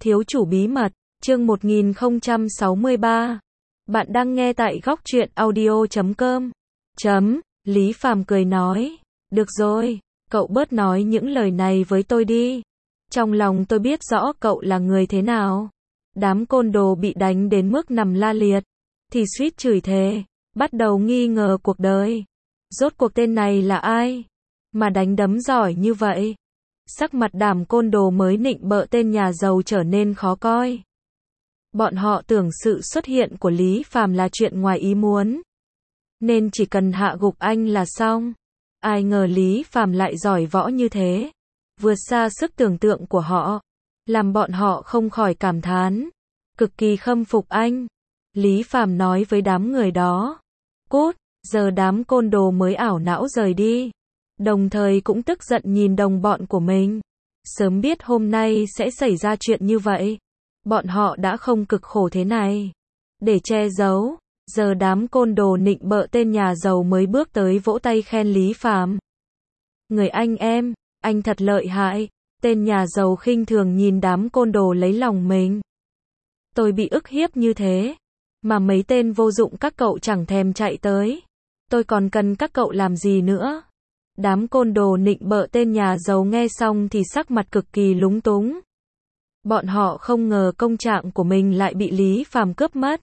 Thiếu chủ bí mật, chương 1063. Bạn đang nghe tại góc truyện audio.com. Lý Phàm cười nói, được rồi, cậu bớt nói những lời này với tôi đi. Trong lòng tôi biết rõ cậu là người thế nào. Đám côn đồ bị đánh đến mức nằm la liệt, thì suýt chửi thề, bắt đầu nghi ngờ cuộc đời. Rốt cuộc tên này là ai? Mà đánh đấm giỏi như vậy. Sắc mặt đám côn đồ mới nịnh bợ tên nhà giàu trở nên khó coi. Bọn họ tưởng sự xuất hiện của Lý Phàm là chuyện ngoài ý muốn, nên chỉ cần hạ gục anh là xong. Ai ngờ Lý Phàm lại giỏi võ như thế, vượt xa sức tưởng tượng của họ, làm bọn họ không khỏi cảm thán, cực kỳ khâm phục anh. Lý Phàm nói với đám người đó, cút, giờ đám côn đồ mới ảo não rời đi. Đồng thời cũng tức giận nhìn đồng bọn của mình. Sớm biết hôm nay sẽ xảy ra chuyện như vậy, bọn họ đã không cực khổ thế này. Để che giấu, giờ đám côn đồ nịnh bợ tên nhà giàu mới bước tới vỗ tay khen Lý Phàm. Người anh em, anh thật lợi hại. Tên nhà giàu khinh thường nhìn đám côn đồ lấy lòng mình. Tôi bị ức hiếp như thế, mà mấy tên vô dụng các cậu chẳng thèm chạy tới. Tôi còn cần các cậu làm gì nữa? Đám côn đồ nịnh bợ tên nhà giàu nghe xong thì sắc mặt cực kỳ lúng túng. Bọn họ không ngờ công trạng của mình lại bị Lý Phàm cướp mất,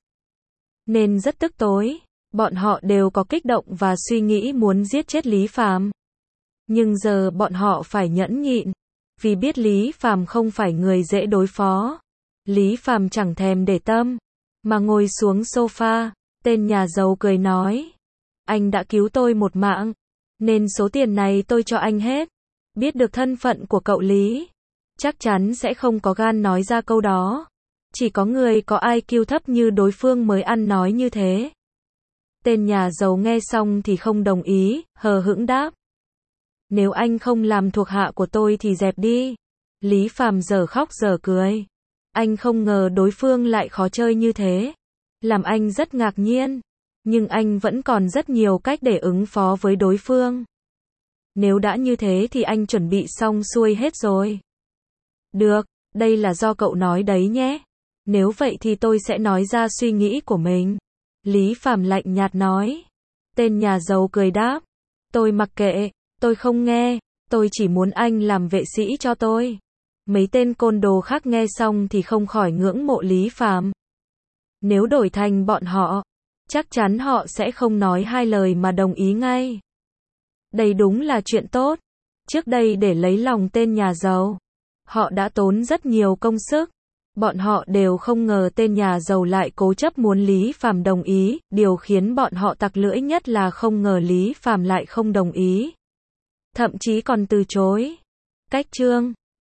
nên rất tức tối. Bọn họ đều có kích động và suy nghĩ muốn giết chết Lý Phàm. Nhưng giờ bọn họ phải nhẫn nhịn, vì biết Lý Phàm không phải người dễ đối phó. Lý Phàm chẳng thèm để tâm, mà ngồi xuống sofa. Tên nhà giàu cười nói, anh đã cứu tôi một mạng, nên số tiền này tôi cho anh hết. Biết được thân phận của cậu Lý, chắc chắn sẽ không có gan nói ra câu đó. Chỉ có người có IQ thấp như đối phương mới ăn nói như thế. Tên nhà giàu nghe xong thì không đồng ý, hờ hững đáp, nếu anh không làm thuộc hạ của tôi thì dẹp đi. Lý Phàm giờ khóc giờ cười. Anh không ngờ đối phương lại khó chơi như thế, làm anh rất ngạc nhiên. Nhưng anh vẫn còn rất nhiều cách để ứng phó với đối phương. Nếu đã như thế thì anh chuẩn bị xong xuôi hết rồi. Được, đây là do cậu nói đấy nhé. Nếu vậy thì tôi sẽ nói ra suy nghĩ của mình. Lý Phàm lạnh nhạt nói. Tên nhà giàu cười đáp, tôi mặc kệ, tôi không nghe, tôi chỉ muốn anh làm vệ sĩ cho tôi. Mấy tên côn đồ khác nghe xong thì không khỏi ngưỡng mộ Lý Phàm. Nếu đổi thành bọn họ, chắc chắn họ sẽ không nói hai lời mà đồng ý ngay. Đây đúng là chuyện tốt. Trước đây để lấy lòng tên nhà giàu, họ đã tốn rất nhiều công sức. Bọn họ đều không ngờ tên nhà giàu lại cố chấp muốn Lý Phàm đồng ý. Điều khiến bọn họ tặc lưỡi nhất là không ngờ Lý Phàm lại không đồng ý, thậm chí còn từ chối. Cách chương